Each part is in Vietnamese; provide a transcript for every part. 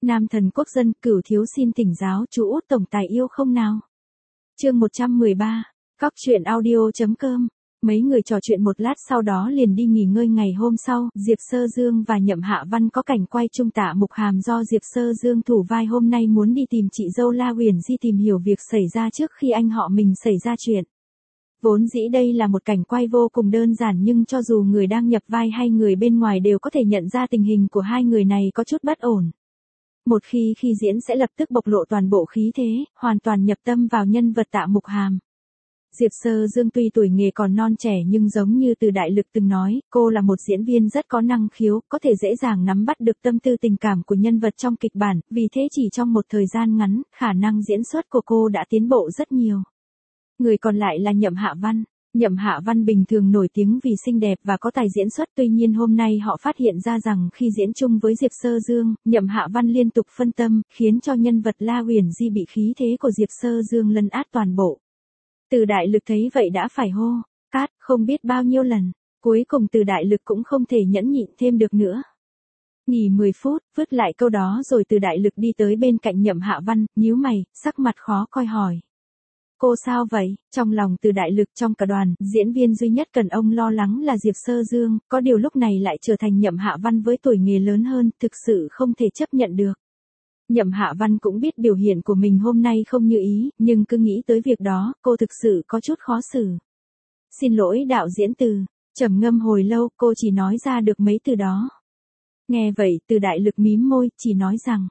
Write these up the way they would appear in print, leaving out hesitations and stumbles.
Nam thần quốc dân, Cửu thiếu xin thỉnh giáo chú Út tổng tài yêu không nào? Chương 113. Cóc truyện audio.com. Mấy người trò chuyện một lát sau đó liền đi nghỉ ngơi. Ngày hôm sau, Diệp Sơ Dương và Nhậm Hạ Văn có cảnh quay chung Tạ Mục Hàm do Diệp Sơ Dương thủ vai hôm nay muốn đi tìm chị dâu La Uyển Di tìm hiểu việc xảy ra trước khi anh họ mình xảy ra chuyện. Vốn dĩ đây là một cảnh quay vô cùng đơn giản nhưng cho dù người đang nhập vai hay người bên ngoài đều có thể nhận ra tình hình của hai người này có chút bất ổn. Một khi diễn sẽ lập tức bộc lộ toàn bộ khí thế, hoàn toàn nhập tâm vào nhân vật Tạ Mục Hàm. Diệp Sơ Dương tuy tuổi nghề còn non trẻ nhưng giống như Từ Đại Lực từng nói, cô là một diễn viên rất có năng khiếu, có thể dễ dàng nắm bắt được tâm tư tình cảm của nhân vật trong kịch bản, vì thế chỉ trong một thời gian ngắn, khả năng diễn xuất của cô đã tiến bộ rất nhiều. Người còn lại là Nhậm Hạ Văn. Nhậm Hạ Văn bình thường nổi tiếng vì xinh đẹp và có tài diễn xuất, tuy nhiên hôm nay họ phát hiện ra rằng khi diễn chung với Diệp Sơ Dương, Nhậm Hạ Văn liên tục phân tâm, khiến cho nhân vật La Uyển Di bị khí thế của Diệp Sơ Dương lấn át toàn bộ. Từ Đại Lực thấy vậy đã phải hô, cát, không biết bao nhiêu lần, cuối cùng Từ Đại Lực cũng không thể nhẫn nhịn thêm được nữa. Nghỉ 10 phút, vứt lại câu đó rồi Từ Đại Lực đi tới bên cạnh Nhậm Hạ Văn, nhíu mày, sắc mặt khó coi hỏi. Cô sao vậy? Trong lòng Từ Đại Lực trong cả đoàn, diễn viên duy nhất cần ông lo lắng là Diệp Sơ Dương, có điều lúc này lại trở thành Nhậm Hạ Văn với tuổi nghề lớn hơn, thực sự không thể chấp nhận được. Nhậm Hạ Văn cũng biết biểu hiện của mình hôm nay không như ý, nhưng cứ nghĩ tới việc đó, cô thực sự có chút khó xử. Xin lỗi đạo diễn Từ, trầm ngâm hồi lâu, cô chỉ nói ra được mấy từ đó. Nghe vậy, Từ Đại Lực mím môi, chỉ nói rằng.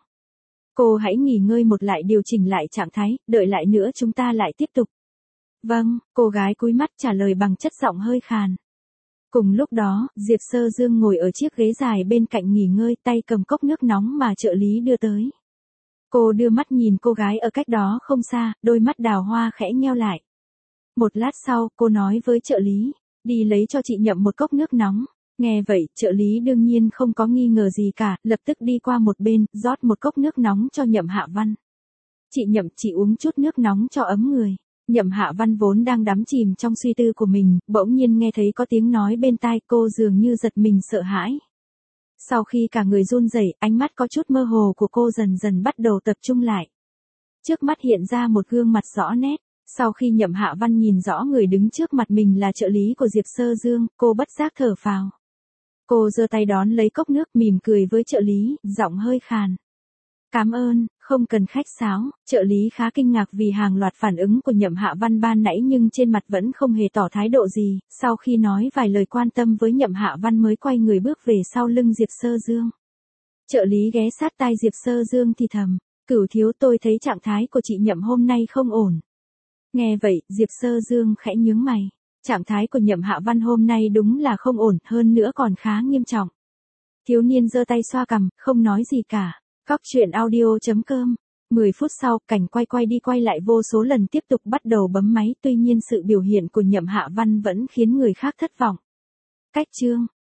Cô hãy nghỉ ngơi một lại điều chỉnh lại trạng thái, đợi lại nữa chúng ta lại tiếp tục. Vâng, cô gái cúi mắt trả lời bằng chất giọng hơi khàn. Cùng lúc đó, Diệp Sơ Dương ngồi ở chiếc ghế dài bên cạnh nghỉ ngơi, tay cầm cốc nước nóng mà trợ lý đưa tới. Cô đưa mắt nhìn cô gái ở cách đó không xa, đôi mắt đào hoa khẽ nheo lại. Một lát sau, cô nói với trợ lý, đi lấy cho chị Nhậm một cốc nước nóng. Nghe vậy, trợ lý đương nhiên không có nghi ngờ gì cả, lập tức đi qua một bên, rót một cốc nước nóng cho Nhậm Hạ Văn. Chị Nhậm, chị uống chút nước nóng cho ấm người. Nhậm Hạ Văn vốn đang đắm chìm trong suy tư của mình, bỗng nhiên nghe thấy có tiếng nói bên tai, cô dường như giật mình sợ hãi. Sau khi cả người run rẩy, ánh mắt có chút mơ hồ của cô dần dần bắt đầu tập trung lại. Trước mắt hiện ra một gương mặt rõ nét. Sau khi Nhậm Hạ Văn nhìn rõ người đứng trước mặt mình là trợ lý của Diệp Sơ Dương, cô bất giác thở phào. Cô giơ tay đón lấy cốc nước, mỉm cười với trợ lý, giọng hơi khàn. Cảm ơn, không cần khách sáo. Trợ lý khá kinh ngạc vì hàng loạt phản ứng của Nhậm Hạ Văn ban nãy nhưng trên mặt vẫn không hề tỏ thái độ gì, sau khi nói vài lời quan tâm với Nhậm Hạ Văn mới quay người bước về sau lưng Diệp Sơ Dương. Trợ lý ghé sát tai Diệp Sơ Dương thì thầm, Cửu thiếu, tôi thấy trạng thái của chị Nhậm hôm nay không ổn. Nghe vậy, Diệp Sơ Dương khẽ nhướng mày. Trạng thái của Nhậm Hạ Văn hôm nay đúng là không ổn, hơn nữa còn khá nghiêm trọng. Thiếu niên giơ tay xoa cằm, không nói gì cả. Cóc truyện audio.com. 10 phút sau, cảnh quay đi quay lại vô số lần tiếp tục bắt đầu bấm máy, tuy nhiên sự biểu hiện của Nhậm Hạ Văn vẫn khiến người khác thất vọng. Cách chương.